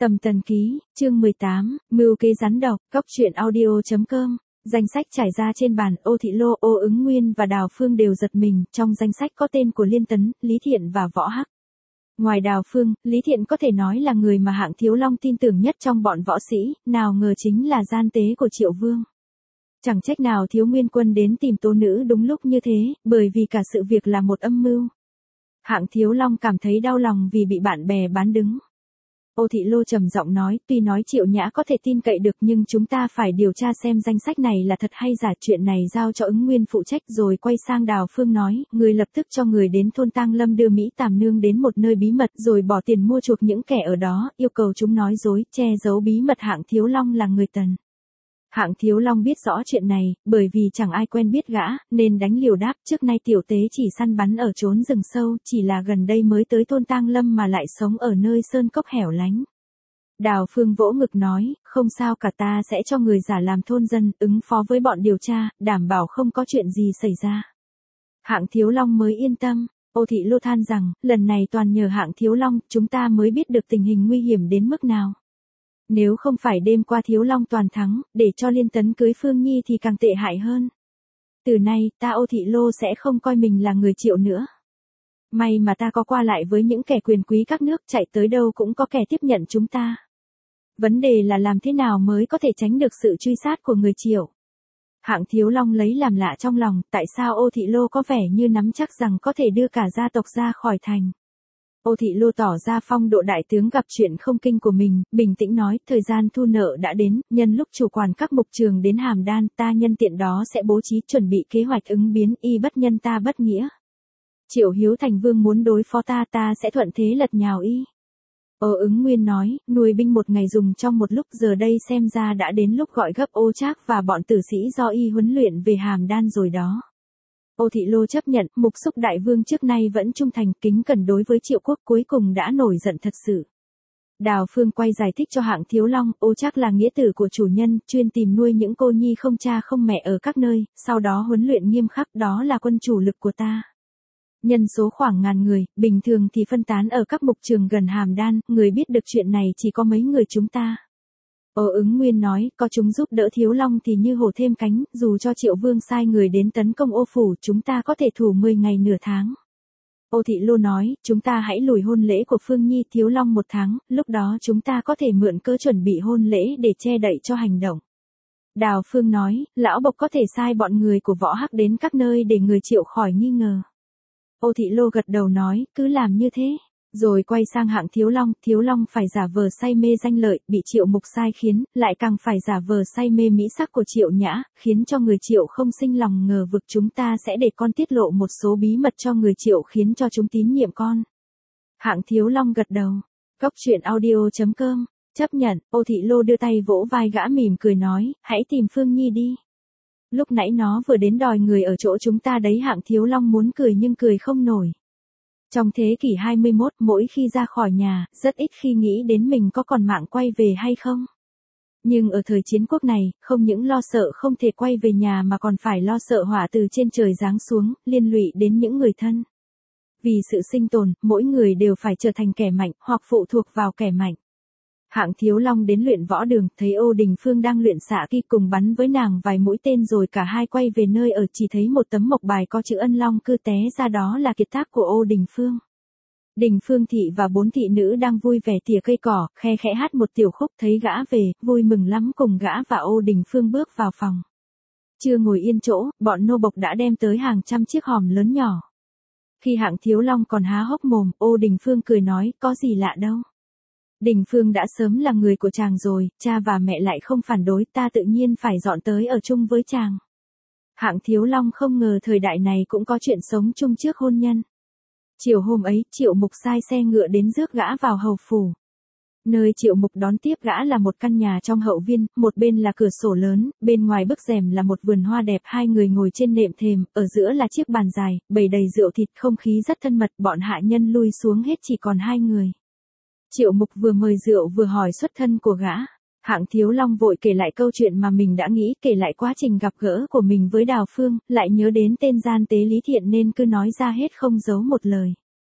Tầm Tần Ký, chương 18, Mưu kế rắn độc, Cóc truyện audio.com. Danh sách trải ra trên bàn, Ô Thị Lô, Ô Ứng Nguyên và Đào Phương đều giật mình, trong danh sách có tên của Liên Tấn, Lý Thiện và Võ Hắc. Ngoài Đào Phương, Lý Thiện có thể nói là người mà Hạng Thiếu Long tin tưởng nhất trong bọn võ sĩ, nào ngờ chính là gian tế của Triệu Vương. Chẳng trách nào Thiếu Nguyên Quân đến tìm Tố Nữ đúng lúc như thế, bởi vì cả sự việc là một âm mưu. Hạng Thiếu Long cảm thấy đau lòng vì bị bạn bè bán đứng. Ô Thị Lô trầm giọng nói, tuy nói Triệu Nhã có thể tin cậy được nhưng chúng ta phải điều tra xem danh sách này là thật hay giả, chuyện này giao cho Ứng Nguyên phụ trách. Rồi quay sang Đào Phương nói, người lập tức cho người đến thôn Tang Lâm đưa Mỹ Tàm Nương đến một nơi bí mật rồi bỏ tiền mua chuộc những kẻ ở đó, yêu cầu chúng nói dối, che giấu bí mật Hạng Thiếu Long là người Tần. Hạng Thiếu Long biết rõ chuyện này, bởi vì chẳng ai quen biết gã, nên đánh liều đáp, trước nay tiểu tế chỉ săn bắn ở chốn rừng sâu, chỉ là gần đây mới tới thôn Tang Lâm mà lại sống ở nơi sơn cốc hẻo lánh. Đào Phương vỗ ngực nói, không sao cả, ta sẽ cho người giả làm thôn dân, ứng phó với bọn điều tra, đảm bảo không có chuyện gì xảy ra. Hạng Thiếu Long mới yên tâm. Ô Thị Lô than rằng, lần này toàn nhờ Hạng Thiếu Long, chúng ta mới biết được tình hình nguy hiểm đến mức nào. Nếu không phải đêm qua Thiếu Long toàn thắng, để cho Liên Tấn cưới Phương Nhi thì càng tệ hại hơn. Từ nay, ta Ô Thị Lô sẽ không coi mình là người Triệu nữa. May mà ta có qua lại với những kẻ quyền quý các nước, chạy tới đâu cũng có kẻ tiếp nhận chúng ta. Vấn đề là làm thế nào mới có thể tránh được sự truy sát của người Triệu. Hạng Thiếu Long lấy làm lạ trong lòng, tại sao Ô Thị Lô có vẻ như nắm chắc rằng có thể đưa cả gia tộc ra khỏi thành. Ô Thị Lô tỏ ra phong độ đại tướng gặp chuyện không kinh của mình, bình tĩnh nói, thời gian thu nợ đã đến, nhân lúc chủ quản các mục trường đến Hàm Đan, ta nhân tiện đó sẽ bố trí chuẩn bị kế hoạch ứng biến, y bất nhân ta bất nghĩa. Triệu Hiếu thành vương muốn đối phó ta, ta sẽ thuận thế lật nhào y. Ô Ứng Nguyên nói, nuôi binh một ngày dùng trong một lúc, giờ đây xem ra đã đến lúc gọi gấp Ô Trác và bọn tử sĩ do y huấn luyện về Hàm Đan rồi đó. Ô Thị Lô chấp nhận, Mục Xúc đại vương trước nay vẫn trung thành, kính cẩn đối với Triệu quốc, cuối cùng đã nổi giận thật sự. Đào Phương quay giải thích cho Hạng Thiếu Long, Ô Trác là nghĩa tử của chủ nhân, chuyên tìm nuôi những cô nhi không cha không mẹ ở các nơi, sau đó huấn luyện nghiêm khắc, đó là quân chủ lực của ta. Nhân số khoảng 1000 người, bình thường thì phân tán ở các mục trường gần Hàm Đan, người biết được chuyện này chỉ có mấy người chúng ta. Ô Ứng Nguyên nói, có chúng giúp đỡ Thiếu Long thì như hổ thêm cánh, dù cho Triệu Vương sai người đến tấn công Ô phủ, chúng ta có thể thủ 10 ngày nửa tháng. Ô Thị Lô nói, chúng ta hãy lùi hôn lễ của Phương Nhi Thiếu Long 1 tháng, lúc đó chúng ta có thể mượn cớ chuẩn bị hôn lễ để che đậy cho hành động. Đào Phương nói, lão bộc có thể sai bọn người của Võ Hắc đến các nơi để người Triệu khỏi nghi ngờ. Ô Thị Lô gật đầu nói, cứ làm như thế. Rồi quay sang Hạng Thiếu Long phải giả vờ say mê danh lợi, bị Triệu Mục sai khiến, lại càng phải giả vờ say mê mỹ sắc của Triệu Nhã, khiến cho người Triệu không sinh lòng ngờ vực, chúng ta sẽ để con tiết lộ một số bí mật cho người Triệu khiến cho chúng tín nhiệm con. Hạng Thiếu Long gật đầu. Cóc truyện audio.com, chấp nhận. Ô Thị Lô đưa tay vỗ vai gã mỉm cười nói, hãy tìm Phương Nhi đi. Lúc nãy nó vừa đến đòi người ở chỗ chúng ta đấy. Hạng Thiếu Long muốn cười nhưng cười không nổi. Trong thế kỷ 21, mỗi khi ra khỏi nhà, rất ít khi nghĩ đến mình có còn mạng quay về hay không. Nhưng ở thời chiến quốc này, không những lo sợ không thể quay về nhà mà còn phải lo sợ họa từ trên trời giáng xuống, liên lụy đến những người thân. Vì sự sinh tồn, mỗi người đều phải trở thành kẻ mạnh, hoặc phụ thuộc vào kẻ mạnh. Hạng Thiếu Long đến luyện võ đường, thấy Ô Đình Phương đang luyện xạ kỹ, cùng bắn với nàng vài mũi tên rồi cả hai quay về nơi ở, chỉ thấy một tấm mộc bài có chữ Ân Long Cư té ra, đó là kiệt tác của Ô Đình Phương. Đình Phương thị và 4 thị nữ đang vui vẻ tỉa cây cỏ, khe khẽ hát một tiểu khúc, thấy gã về, vui mừng lắm, cùng gã và Ô Đình Phương bước vào phòng. Chưa ngồi yên chỗ, bọn nô bộc đã đem tới hàng trăm chiếc hòm lớn nhỏ. Khi Hạng Thiếu Long còn há hốc mồm, Ô Đình Phương cười nói, có gì lạ đâu. Đình Phương đã sớm là người của chàng rồi, cha và mẹ lại không phản đối, ta tự nhiên phải dọn tới ở chung với chàng. Hạng Thiếu Long không ngờ thời đại này cũng có chuyện sống chung trước hôn nhân. Chiều hôm ấy, Triệu Mục sai xe ngựa đến rước gã vào hầu phủ. Nơi Triệu Mục đón tiếp gã là một căn nhà trong hậu viên, một bên là cửa sổ lớn, bên ngoài bức rèm là một vườn hoa đẹp, hai người ngồi trên nệm thềm, ở giữa là chiếc bàn dài, bày đầy rượu thịt, không khí rất thân mật, bọn hạ nhân lui xuống hết chỉ còn hai người. Triệu Mục vừa mời rượu vừa hỏi xuất thân của gã. Hạng Thiếu Long vội kể lại câu chuyện mà mình đã nghĩ, kể lại quá trình gặp gỡ của mình với Đào Phương, lại nhớ đến tên gian tế Lý Thiện nên cứ nói ra hết không giấu một lời.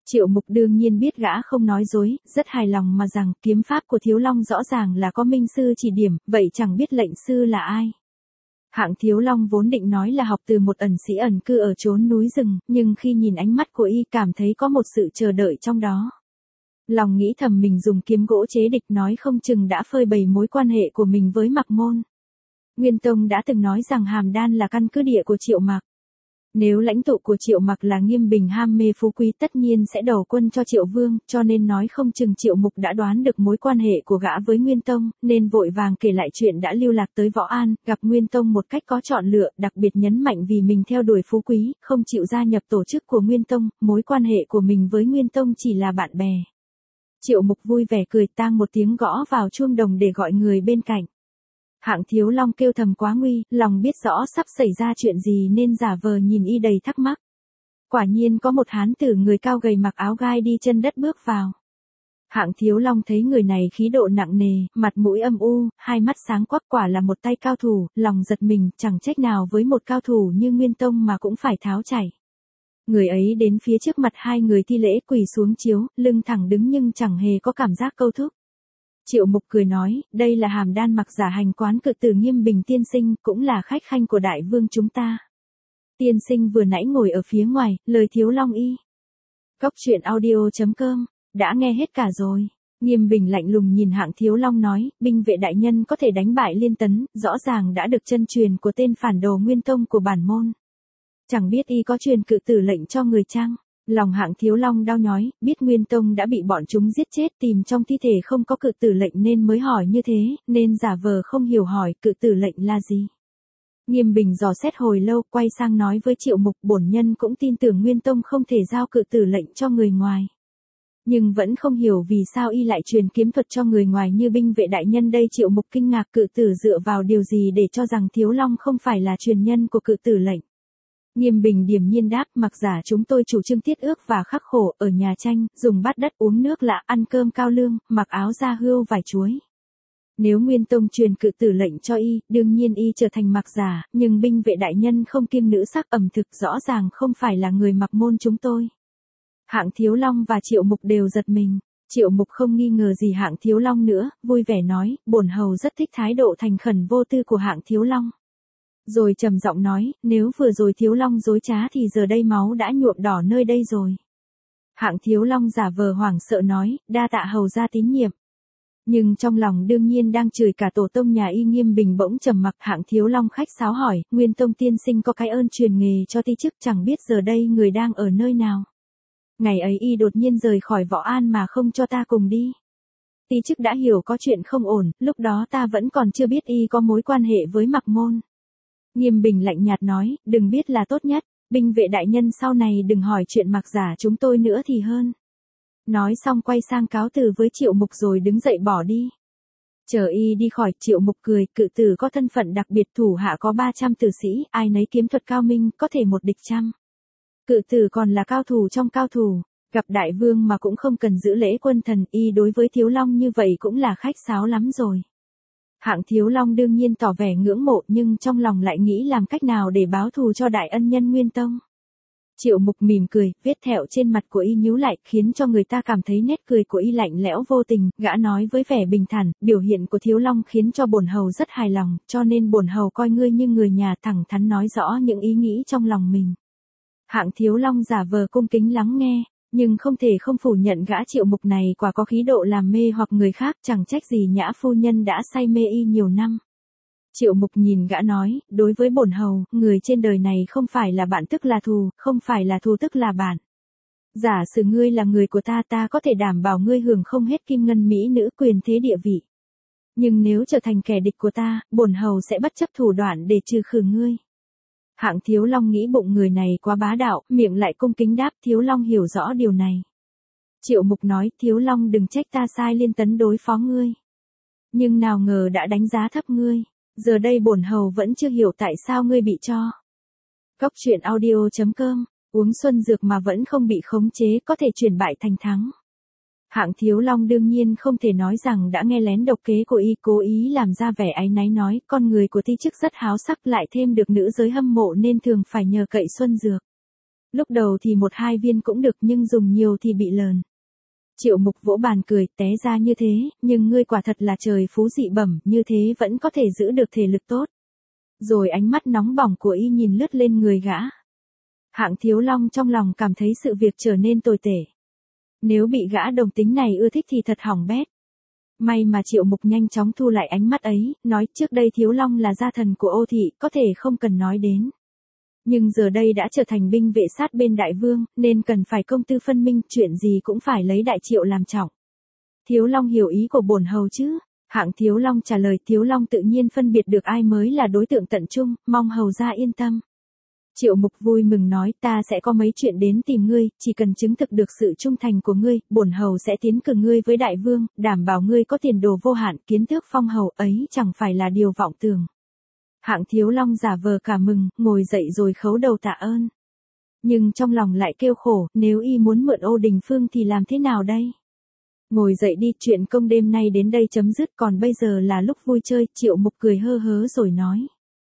Triệu Mục đương nhiên biết gã không nói dối, rất hài lòng mà rằng kiếm pháp của Thiếu Long rõ ràng là có minh sư chỉ điểm, vậy chẳng biết lệnh sư là ai. Hạng Thiếu Long vốn định nói là học từ một ẩn sĩ ẩn cư ở chốn núi rừng, nhưng khi nhìn ánh mắt của y cảm thấy có một sự chờ đợi trong đó. Lòng nghĩ thầm mình dùng kiếm gỗ chế địch nói không chừng đã phơi bày mối quan hệ của mình với Mạc Môn. Nguyên Tông đã từng nói rằng Hàm Đan là căn cứ địa của Triệu Mạc. Nếu lãnh tụ của Triệu Mạc là Nghiêm Bình ham mê phú quý tất nhiên sẽ đầu quân cho Triệu Vương, cho nên nói không chừng Triệu Mục đã đoán được mối quan hệ của gã với Nguyên Tông, nên vội vàng kể lại chuyện đã lưu lạc tới Võ An, gặp Nguyên Tông một cách có chọn lựa, đặc biệt nhấn mạnh vì mình theo đuổi phú quý, không chịu gia nhập tổ chức của Nguyên Tông, mối quan hệ của mình với Nguyên Tông chỉ là bạn bè. Triệu Mục vui vẻ cười tang một tiếng gõ vào chuông đồng để gọi người bên cạnh. Hạng Thiếu Long kêu thầm quá nguy, lòng biết rõ sắp xảy ra chuyện gì nên giả vờ nhìn y đầy thắc mắc. Quả nhiên có một hán tử người cao gầy mặc áo gai đi chân đất bước vào. Hạng Thiếu Long thấy người này khí độ nặng nề, mặt mũi âm u, hai mắt sáng quắc quả là một tay cao thủ, lòng giật mình, chẳng trách nào với một cao thủ như Nguyên Tông mà cũng phải tháo chảy. Người ấy đến phía trước mặt hai người thi lễ quỳ xuống chiếu, lưng thẳng đứng nhưng chẳng hề có cảm giác câu thúc. Triệu Mục cười nói, đây là Hàm Đan Mặc giả hành quán cự tử Nghiêm Bình tiên sinh, cũng là khách khanh của đại vương chúng ta. Tiên sinh vừa nãy ngồi ở phía ngoài, lời Thiếu Long y. Cóc truyện audio.com, đã nghe hết cả rồi. Nghiêm Bình lạnh lùng nhìn Hạng Thiếu Long nói, binh vệ đại nhân có thể đánh bại Liên Tấn, rõ ràng đã được chân truyền của tên phản đồ Nguyên Tông của bản môn. Chẳng biết y có truyền cự tử lệnh cho người chăng? Lòng Hạng Thiếu Long đau nhói, biết Nguyên Tông đã bị bọn chúng giết chết, tìm trong thi thể không có cự tử lệnh nên mới hỏi như thế, nên giả vờ không hiểu hỏi cự tử lệnh là gì. Nghiêm Bình dò xét hồi lâu, quay sang nói với Triệu Mục, bổn nhân cũng tin tưởng Nguyên Tông không thể giao cự tử lệnh cho người ngoài. Nhưng vẫn không hiểu vì sao y lại truyền kiếm thuật cho người ngoài như binh vệ đại nhân đây. Triệu Mục kinh ngạc, cự tử dựa vào điều gì để cho rằng Thiếu Long không phải là truyền nhân của cự tử lệnh. Nghiêm Bình điềm nhiên đáp, Mặc giả chúng tôi chủ trương tiết ước và khắc khổ, ở nhà tranh, dùng bát đất uống nước lạ, ăn cơm cao lương, mặc áo da hươu vải chuối. Nếu Nguyên Tông truyền cự tử lệnh cho y, đương nhiên y trở thành Mặc giả, nhưng binh vệ đại nhân không kiêng nữ sắc ẩm thực rõ ràng không phải là người Mặc môn chúng tôi. Hạng Thiếu Long và Triệu Mục đều giật mình. Triệu Mục không nghi ngờ gì Hạng Thiếu Long nữa, vui vẻ nói, bổn hầu rất thích thái độ thành khẩn vô tư của Hạng Thiếu Long. Rồi trầm giọng nói, nếu vừa rồi Thiếu Long dối trá thì giờ đây máu đã nhuộm đỏ nơi đây rồi. Hạng Thiếu Long giả vờ hoảng sợ nói, đa tạ hầu ra tín nhiệm. Nhưng trong lòng đương nhiên đang chửi cả tổ tông nhà y. Nghiêm Bình bỗng trầm mặc. Hạng Thiếu Long khách sáo hỏi, Nguyên Tông tiên sinh có cái ơn truyền nghề cho ti chức, chẳng biết giờ đây người đang ở nơi nào. Ngày ấy y đột nhiên rời khỏi Võ An mà không cho ta cùng đi. Ti chức đã hiểu có chuyện không ổn, lúc đó ta vẫn còn chưa biết y có mối quan hệ với Mặc môn. Nghiêm Bình lạnh nhạt nói, đừng biết là tốt nhất, binh vệ đại nhân sau này đừng hỏi chuyện Mặc giả chúng tôi nữa thì hơn. Nói xong quay sang cáo từ với Triệu Mục rồi đứng dậy bỏ đi. Chờ y đi khỏi, Triệu Mục cười, cự tử có thân phận đặc biệt, thủ hạ có 300 tử sĩ, ai nấy kiếm thuật cao minh, có thể một địch trăm. Cự tử còn là cao thủ trong cao thủ, gặp đại vương mà cũng không cần giữ lễ quân thần, y đối với Thiếu Long như vậy cũng là khách sáo lắm rồi. Hạng Thiếu Long đương nhiên tỏ vẻ ngưỡng mộ nhưng trong lòng lại nghĩ làm cách nào để báo thù cho đại ân nhân Nguyên Tông. Triệu Mục mỉm cười, vết thẹo trên mặt của y nhíu lại, khiến cho người ta cảm thấy nét cười của y lạnh lẽo vô tình. Gã nói với vẻ bình thản, biểu hiện của Thiếu Long khiến cho bổn hầu rất hài lòng, cho nên bổn hầu coi ngươi như người nhà, thẳng thắn nói rõ những ý nghĩ trong lòng mình. Hạng Thiếu Long giả vờ cung kính lắng nghe, nhưng không thể không phủ nhận gã Triệu Mục này quả có khí độ làm mê hoặc người khác, chẳng trách gì nhã phu nhân đã say mê y nhiều năm. Triệu Mục nhìn gã nói, đối với bổn hầu, người trên đời này không phải là bạn tức là thù, không phải là thù tức là bạn. Giả sử ngươi là người của ta, ta có thể đảm bảo ngươi hưởng không hết kim ngân mỹ nữ quyền thế địa vị. Nhưng nếu trở thành kẻ địch của ta, bổn hầu sẽ bất chấp thủ đoạn để trừ khử ngươi. Hạng Thiếu Long nghĩ bụng người này quá bá đạo, miệng lại cung kính đáp, Thiếu Long hiểu rõ điều này. Triệu Mục nói, Thiếu Long đừng trách ta sai Liên Tấn đối phó ngươi. Nhưng nào ngờ đã đánh giá thấp ngươi. Giờ đây bổn hầu vẫn chưa hiểu tại sao ngươi bị cho. Cóc truyện audio.com, uống xuân dược mà vẫn không bị khống chế, có thể chuyển bại thành thắng. Hạng Thiếu Long đương nhiên không thể nói rằng đã nghe lén độc kế của y, cố ý làm ra vẻ áy náy nói, con người của ti chức rất háo sắc, lại thêm được nữ giới hâm mộ nên thường phải nhờ cậy xuân dược. Lúc đầu thì 1-2 viên cũng được nhưng dùng nhiều thì bị lờn. Triệu Mục vỗ bàn cười, té ra như thế, nhưng ngươi quả thật là trời phú dị bẩm, như thế vẫn có thể giữ được thể lực tốt. Rồi ánh mắt nóng bỏng của y nhìn lướt lên người gã. Hạng Thiếu Long trong lòng cảm thấy sự việc trở nên tồi tệ. Nếu bị gã đồng tính này ưa thích thì thật hỏng bét. May mà Triệu Mục nhanh chóng thu lại ánh mắt ấy, nói trước đây Thiếu Long là gia thần của Ô thị, có thể không cần nói đến. Nhưng giờ đây đã trở thành binh vệ sát bên đại vương, nên cần phải công tư phân minh, chuyện gì cũng phải lấy đại Triệu làm trọng. Thiếu Long hiểu ý của bổn hầu chứ? Hạng Thiếu Long trả lời, Thiếu Long tự nhiên phân biệt được ai mới là đối tượng tận trung, mong hầu gia yên tâm. Triệu Mục vui mừng nói, ta sẽ có mấy chuyện đến tìm ngươi, chỉ cần chứng thực được sự trung thành của ngươi, bổn hầu sẽ tiến cử ngươi với đại vương, đảm bảo ngươi có tiền đồ vô hạn, kiến tước phong hầu ấy chẳng phải là điều vọng tưởng. Hạng Thiếu Long giả vờ cả mừng, ngồi dậy rồi khấu đầu tạ ơn. Nhưng trong lòng lại kêu khổ, nếu y muốn mượn Ô Đình Phương thì làm thế nào đây? Ngồi dậy đi, chuyện công đêm nay đến đây chấm dứt, còn bây giờ là lúc vui chơi. Triệu Mục cười hơ hớ rồi nói.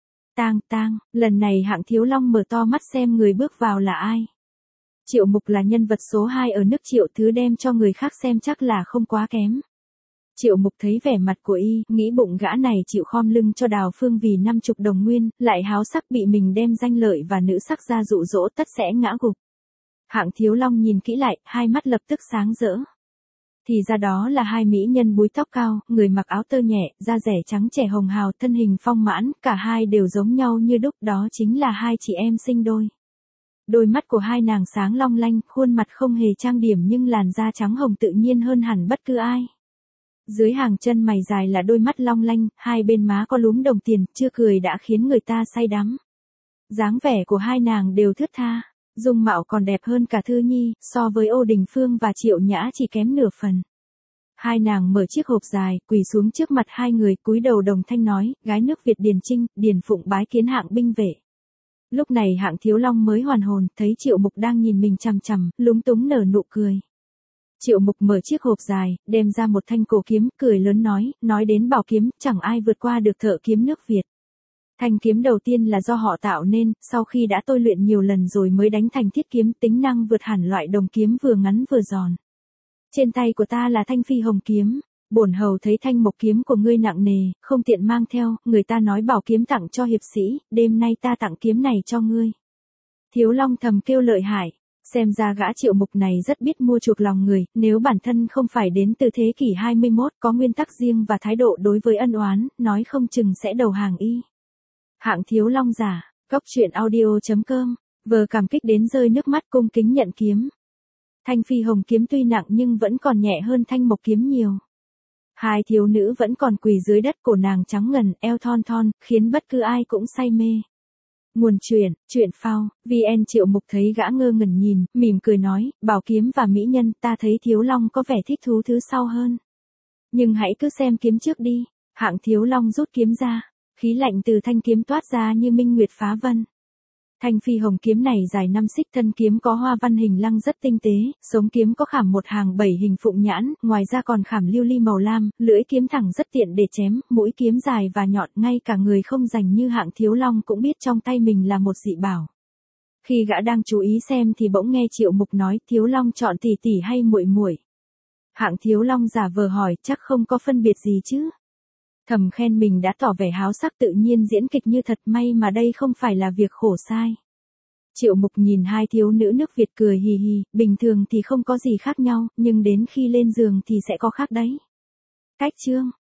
Tang, lần này Hạng Thiếu Long mở to mắt xem người bước vào là ai. Triệu Mục là nhân vật số 2 ở nước Triệu, thứ đem cho người khác xem chắc là không quá kém. Triệu Mục thấy vẻ mặt của y, nghĩ bụng gã này chịu khom lưng cho Đào Phương vì 50 đồng nguyên, lại háo sắc bị mình đem danh lợi và nữ sắc ra dụ dỗ, tất sẽ ngã gục. Hạng Thiếu Long nhìn kỹ lại, hai mắt lập tức sáng rỡ. Thì ra đó là hai mỹ nhân búi tóc cao, người mặc áo tơ nhẹ, da rẻ trắng trẻ hồng hào, thân hình phong mãn, cả hai đều giống nhau như đúc, đó chính là hai chị em sinh đôi. Đôi mắt của hai nàng sáng long lanh, khuôn mặt không hề trang điểm nhưng làn da trắng hồng tự nhiên hơn hẳn bất cứ ai. Dưới hàng chân mày dài là đôi mắt long lanh, hai bên má có lúm đồng tiền, chưa cười đã khiến người ta say đắm. Dáng vẻ của hai nàng đều thướt tha, dung mạo còn đẹp hơn cả Thư Nhi, so với Ô Đình Phương và Triệu Nhã chỉ kém nửa phần. Hai nàng mở chiếc hộp dài, quỳ xuống trước mặt hai người, cúi đầu đồng thanh nói, gái nước Việt Điền Trinh, Điền Phụng bái kiến Hạng binh vệ. Lúc này Hạng Thiếu Long mới hoàn hồn, thấy Triệu Mục đang nhìn mình chằm chằm, lúng túng nở nụ cười. Triệu Mục mở chiếc hộp dài, đem ra một thanh cổ kiếm, cười lớn nói đến bảo kiếm, chẳng ai vượt qua được thợ kiếm nước Việt. Thanh kiếm đầu tiên là do họ tạo nên, sau khi đã tôi luyện nhiều lần rồi mới đánh thành thiết kiếm, tính năng vượt hẳn loại đồng kiếm vừa ngắn vừa giòn. Trên tay của ta là thanh phi hồng kiếm, bổn hầu thấy thanh mộc kiếm của ngươi nặng nề, không tiện mang theo, người ta nói bảo kiếm tặng cho hiệp sĩ, đêm nay ta tặng kiếm này cho ngươi. Thiếu Long thầm kêu lợi hại. Xem ra gã Triệu Mục này rất biết mua chuộc lòng người, nếu bản thân không phải đến từ thế kỷ 21, có nguyên tắc riêng và thái độ đối với ân oán, nói không chừng sẽ đầu hàng y. Hạng Thiếu Long giả, góc truyện audio.com, vừa cảm kích đến rơi nước mắt cung kính nhận kiếm. Thanh phi hồng kiếm tuy nặng nhưng vẫn còn nhẹ hơn thanh mộc kiếm nhiều. Hai thiếu nữ vẫn còn quỳ dưới đất, cổ nàng trắng ngần, eo thon thon, khiến bất cứ ai cũng say mê. Nguồn truyện phao, VN. Triệu Mục thấy gã ngơ ngẩn nhìn, mỉm cười nói, bảo kiếm và mỹ nhân, ta thấy Thiếu Long có vẻ thích thú thứ sau hơn. Nhưng hãy cứ xem kiếm trước đi. Hạng Thiếu Long rút kiếm ra, khí lạnh từ thanh kiếm toát ra như minh nguyệt phá vân. Thanh phi hồng kiếm này dài 5 xích, thân kiếm có hoa văn hình lăng rất tinh tế, sống kiếm có khảm một hàng 7 hình phụng nhãn, ngoài ra còn khảm lưu ly màu lam, lưỡi kiếm thẳng rất tiện để chém, mũi kiếm dài và nhọn, ngay cả người không rành như Hạng Thiếu Long cũng biết trong tay mình là một dị bảo. Khi gã đang chú ý xem thì bỗng nghe Triệu Mục nói, Thiếu Long chọn tỷ tỷ hay muội muội? Hạng Thiếu Long giả vờ hỏi, chắc không có phân biệt gì chứ? Thầm khen mình đã tỏ vẻ háo sắc, tự nhiên diễn kịch như thật, may mà đây không phải là việc khổ sai. Triệu Mục nhìn hai thiếu nữ nước Việt cười hì hì, bình thường thì không có gì khác nhau, nhưng đến khi lên giường thì sẽ có khác đấy. Cách chương